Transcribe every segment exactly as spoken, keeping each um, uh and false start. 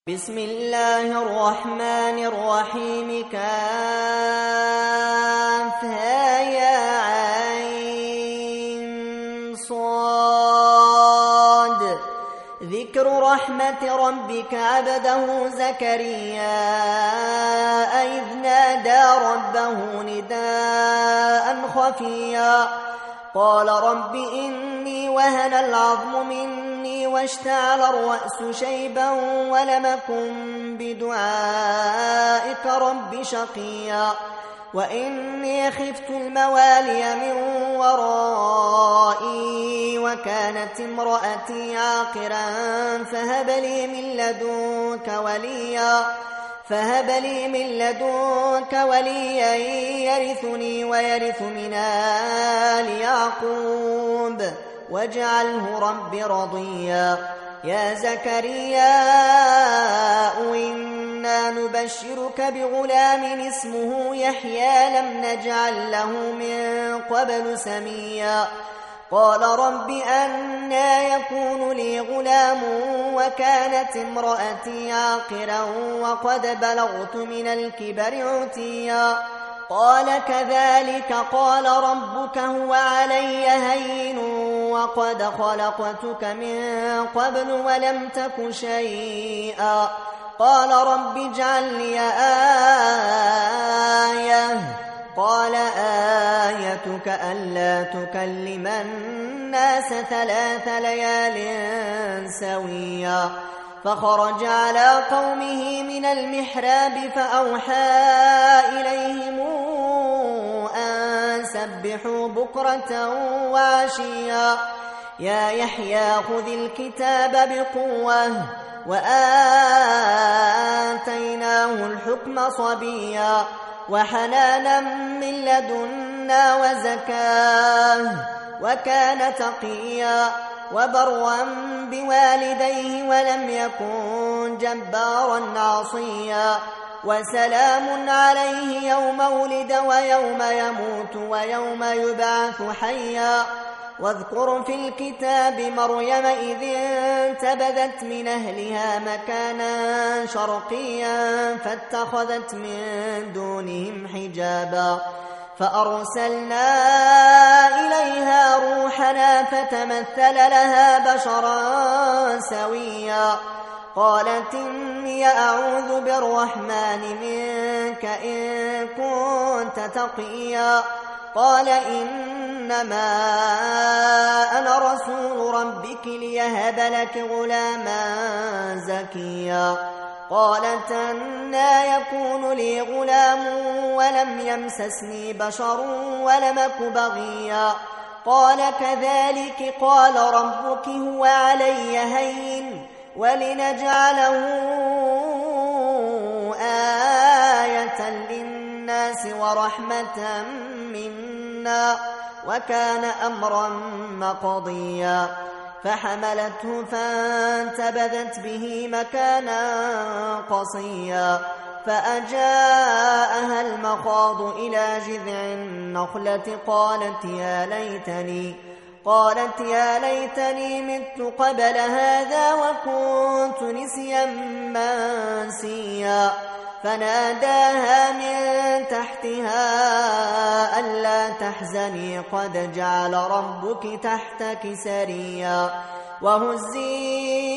بسم الله الرحمن الرحيم كافها يا عين صاد ذكر رحمة ربك عبده زكريا إذ نادى ربه نداء خفيا قال رب إني وهن العظم مني واشتعل الرأس شيبا ولم أكن بدعائك رب شقيا وإني خفت الموالي من ورائي وكانت امرأتي عاقرا فهب لي من لدنك وليا فهب لي من لدنك وليا يرثني ويرث من آل يعقوب واجعله رب رضيا يا زكريا إنا نبشرك بغلام اسمه يحيى لم نجعل له من قبل سميا قال رب أنى يكون لي غلام وكانت امرأتي عاقرا وقد بلغت من الكبر عتيا قال كذلك قال ربك هو علي هين وقد خلقتك من قبل ولم تك شيئا قال رب اجعل لي آية قال آيتك ألا تكلم الناس ثلاث ليال سويا فخرج على قومه من المحراب فأوحى إليهم أن سبحوا بكرة وعشيا يا يحيى خذ الكتاب بقوة وآتيناه الحكم صبيا وحنانا من لدنا وزكاه وكان تقيا وبرا بوالديه ولم يكن جبارا عصيا وسلام عليه يوم ولد ويوم يموت ويوم يبعث حيا واذكر في الكتاب مريم إذ انتبذت من أهلها مكانا شرقيا فاتخذت من دونهم حجابا فأرسلنا إليها روحنا فتمثل لها بشرا سويا قالت إني أعوذ بالرحمن منك إن كنت تقيا قال إنما أنا رسول ربك ليهب لك غلاما زكيا قالت أنى يكون لي غلام ولم يمسسني بشر ولم أك بغيا قال كذلك قال ربك هو علي هين ولنجعله آية للناس ورحمة منا وكان أمرا مقضيا فحملته فانتبذت به مكانا قصيا فأجاءها المخاض إلى جذع النخلة قالت يا ليتني قالت يا ليتني مت قبل هذا وكنت نسيا منسيا فناداها من تحتها ألا تحزني قد جعل ربك تحتك سريا وهزي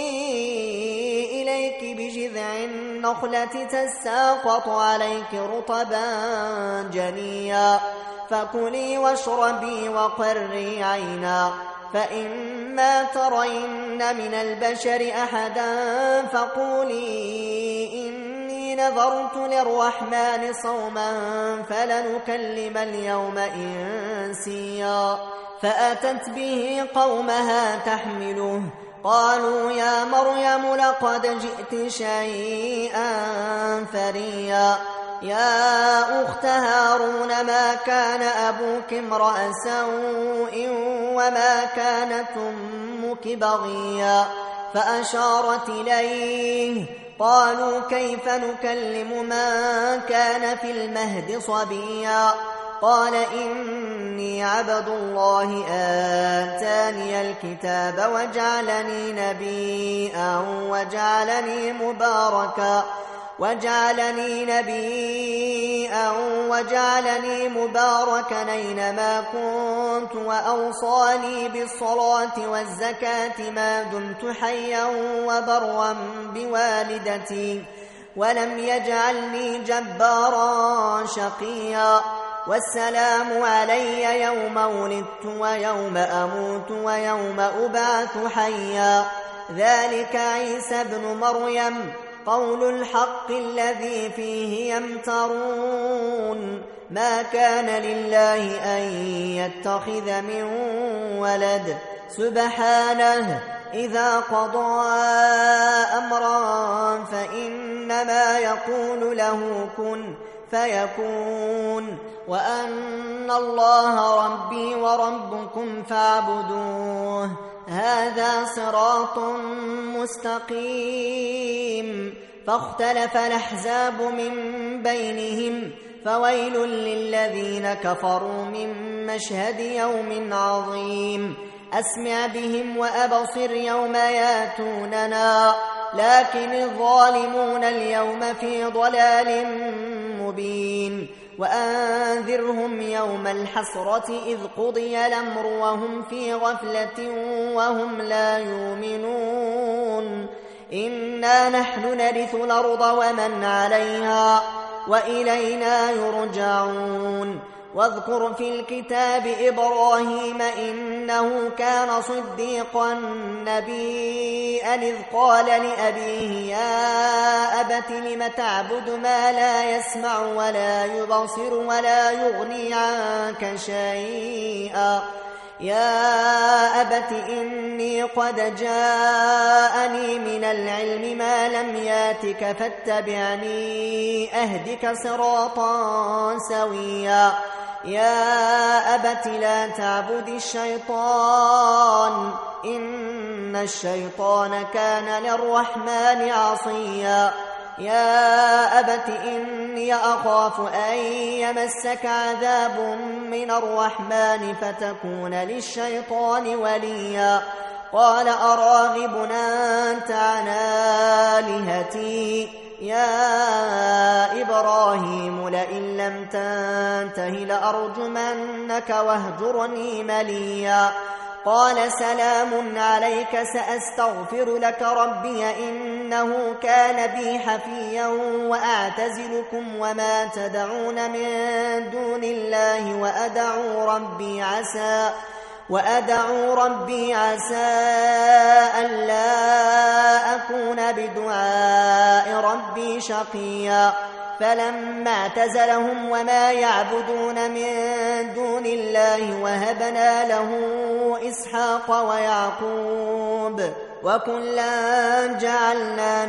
إليك بجذع النخلة تساقط عليك رطبا جنيا فكلي واشربي وقري عينا فإما ترين من البشر أحدا فقولي إني نذرت للرحمن صوما فلنكلم اليوم إنسيا فأتت به قومها تحمله قالوا يا مريم لقد جئت شيئا فريا يا أخت هارون ما كان أبوك امرأ سوء وما كانت أمك بغيا فأشارت إليه قالوا كيف نكلم من كان في المهد صبيا قال إني عبد الله آتاني الكتاب وجعلني نبيا وجعلني مباركا وجعلني نبيا وجعلني مباركا أينما كنت وأوصاني بالصلاة والزكاة ما دمت حيا وبرا بوالدتي ولم يجعلني جبارا شقيا والسلام علي يوم ولدت ويوم أموت ويوم أبعث حيا ذلك عيسى ابن مريم قول الحق الذي فيه يمترون ما كان لله أن يتخذ من ولد سبحانه إذا قضى أمرا فإنما يقول له كن فيكون وأن الله ربي وربكم فاعبدوه هذا صراط مستقيم فاختلف الأحزاب من بينهم فويل للذين كفروا من مشهد يوم عظيم أسمع بهم وأبصر يوم ياتوننا لكن الظالمون اليوم في ضلال مبين وأنذرهم يوم الحسرة إذ قضي الأمر وهم في غفلة وهم لا يؤمنون إنا نحن نرث الأرض ومن عليها وإلينا يرجعون واذكر في الكتاب إبراهيم إنه كان صديقا نبيا إذ قال لأبيه يا أبت لم تعبد ما لا يسمع ولا يبصر ولا يغني عنك شيئا يا أبت إني قد جاءني من العلم ما لم ياتك فاتبعني أهدك صراطا سويا يا أبت لا تعبد الشيطان إن الشيطان كان للرحمن عصيا يا أبت إني أخاف أن يمسك عذاب من الرحمن فتكون للشيطان وليا قال أراغب أنت عن آلهتي يا إبراهيم لئن لم تنته لأرجمنك واهجرني مليا قال سلام عليك سأستغفر لك ربي إنه كان بي حفيا وأعتزلكم وما تدعون من دون الله وأدعو ربي عسى وأدعو ربي عسى ألا أكون بدعاء ربي شقيا فلما اعتزلهم وما يعبدون من دون الله وهبنا له إسحاق ويعقوب وكلا جعلنا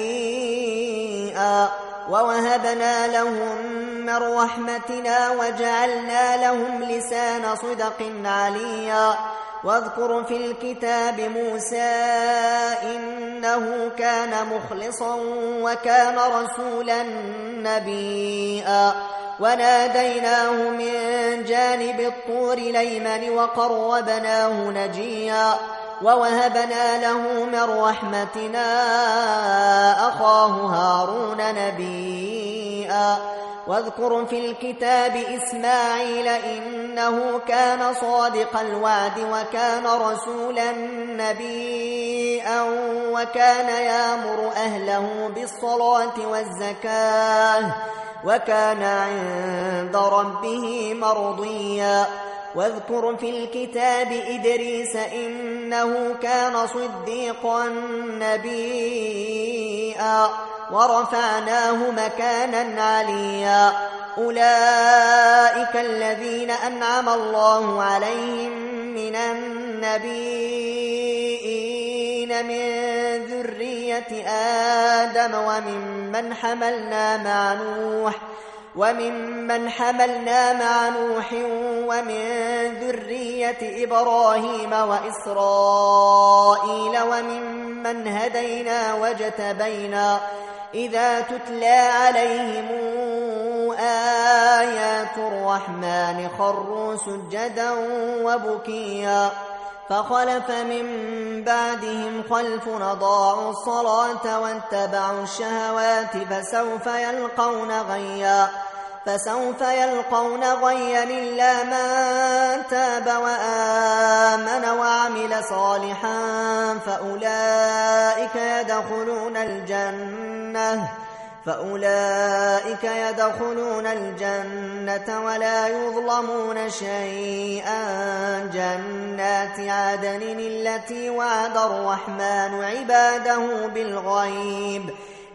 نبيا ووهبنا لهم من رحمتنا وجعلنا لهم لسان صدق عليا واذكر في الكتاب موسى إنه كان مخلصا وكان رسولا نبيا وناديناه من جانب الطور الأيمن وقربناه نجيا ووهبنا له من رحمتنا أخاه هارون نبيا واذكر في الكتاب إسماعيل إنه كان صادق الوعد وكان رسولا نبيا وكان يأمر أهله بالصلاة والزكاة وكان عند ربه مرضيا واذكر في الكتاب إدريس إنه كان صديقا نبيا ورفعناه مكانا عليا أولئك الذين أنعم الله عليهم من النبيين من ذرية آدم وممن حملنا مع نوح وممن حملنا مع نوح ومن ذرية إبراهيم وإسرائيل وممن هدينا واجتبينا إذا تتلى عليهم آيات الرحمن خروا سجدا وبكيا فخلف من بعدهم خلف أضاعوا الصلاة واتبعوا الشهوات فسوف يلقون غيا فسوف يلقون غيا إلا من تاب وآمن وعمل صالحا فأولئك يدخلون الجنة فأولئك يدخلون الجنة ولا يظلمون شيئا جنات عدن التي وعد الرحمن عباده بالغيب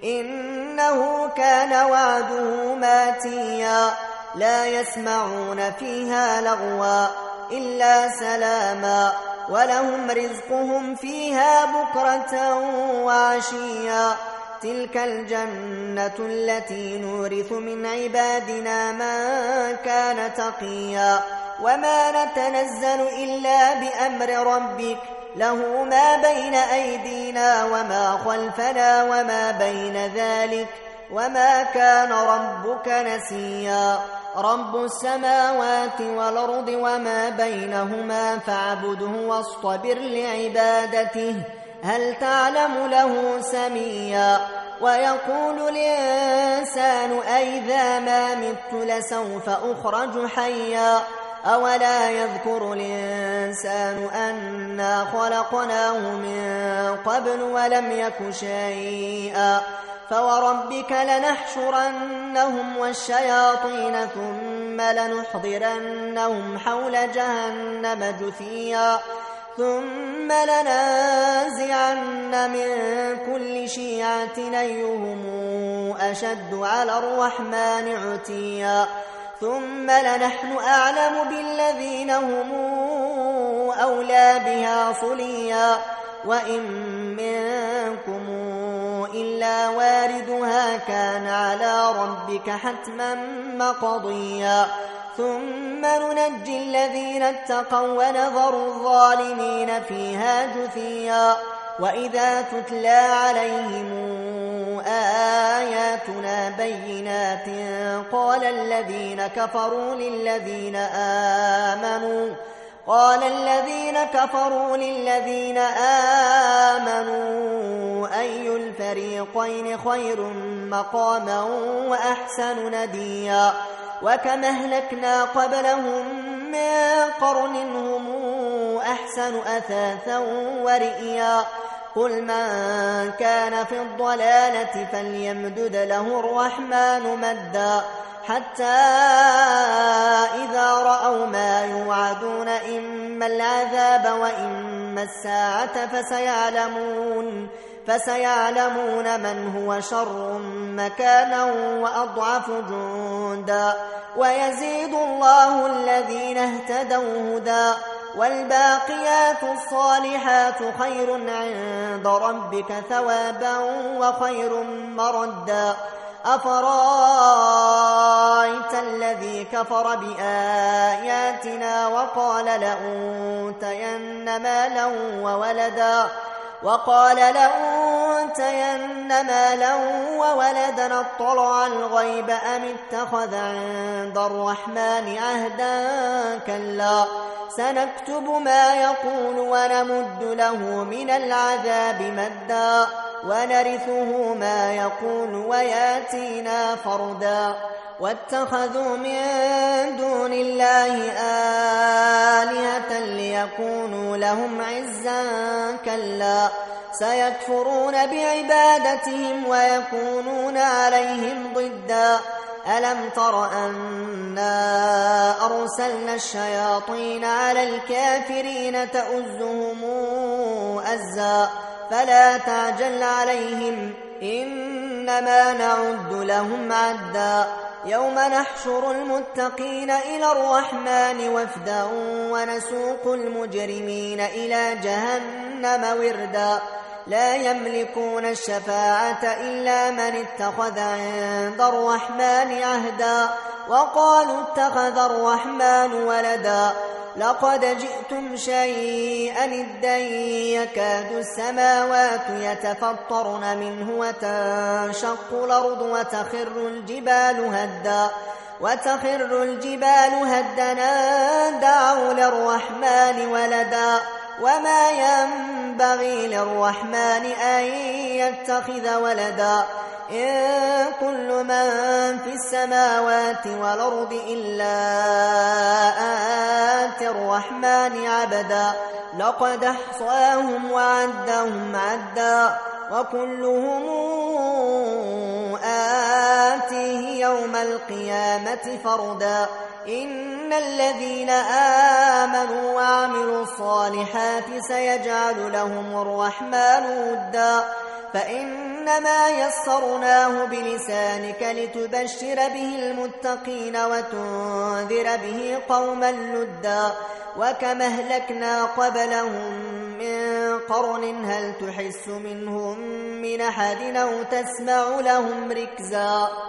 إنه كان وعده ماتيا لا يسمعون فيها لغوا إلا سلاما ولهم رزقهم فيها بكرة وعشيا تلك الجنة التي نورث من عبادنا من كان تقيا وما نتنزل إلا بأمر ربك له ما بين أيدينا وما خلفنا وما بين ذلك وما كان ربك نسيا رب السماوات والأرض وما بينهما فاعبده واصطبر لعبادته هل تعلم له سميا ويقول الإنسان أئذا ما مت لسوف أخرج حيا أولا يذكر الإنسان أنا خلقناه من قبل ولم يك شيئا فوربك لنحشرنهم والشياطين ثم لنحضرنهم حول جهنم جثيا ثم لننزعن من كل شيعة أيهم أشد على الرحمن عتيا ثم لنحن أعلم بالذين هم أولى بها صليا وإن منكم إلا واردها كان على ربك حتما مقضيا ثم ننجي الذين اتقوا ونذر الظالمين فيها جثيا وإذا تتلى عليهم آياتنا بينات قال الذين كفروا للذين آمنوا قال الذين كفروا للذين آمنوا أي الفريقين خير مقاما وأحسن نديا وكم أهلكنا قبلهم من قرن هم أحسن أثاثا ورئيا قل من كان في الضلالة فليمدد له الرحمن مدا حتى إذا رأوا ما يوعدون إما العذاب وإما الساعة فسيعلمون فسيعلمون من هو شر مكانا وأضعف جندا ويزيد الله الذين اهتدوا هدى والباقيات الصالحات خير عند ربك ثوابا وخير مردا أفرأيت الذي كفر بآياتنا وقال لأوتين مالا وولدا وقال لأوتين مالا وولدا اطلع الغيب أم اتخذ عند الرحمن عهدا كلا سنكتب ما يقول ونمد له من العذاب مدا ونرثه ما يقول وياتينا فردا واتخذوا من دون الله آلهة ليكونوا لهم عزا كلا سيكفرون بعبادتهم ويكونون عليهم ضدا ألم تر أنا أرسلنا الشياطين على الكافرين تؤزهم أزا فلا تعجل عليهم إنما نعد لهم عدا يوم نحشر المتقين إلى الرحمن وفدا ونسوق المجرمين إلى جهنم وردا لا يملكون الشفاعة إلا من اتخذ عند الرحمن عهدا وقالوا اتخذ الرحمن ولدا لقد جئتم شيئا إدا يكاد السماوات يتفطرن منه وتنشق الأرض وتخر الجبال هدا وتخر الجبال هدنا دعوا للرحمن ولدا وما ينبغي للرحمن أن يتخذ ولدا إن كل من في السماوات والأرض إلا آتي الرحمن عبدا لقد أحصاهم وعدهم عدا وكلهم آتيه يوم القيامة فردا إن الذين آمنوا وعملوا الصالحات سيجعل لهم الرحمن ودا فإنما يسرناه بلسانك لتبشر به المتقين وتنذر به قوما لدا وكما أهلكنا قبلهم من قرن هل تحس منهم من أحد أو تسمع لهم ركزا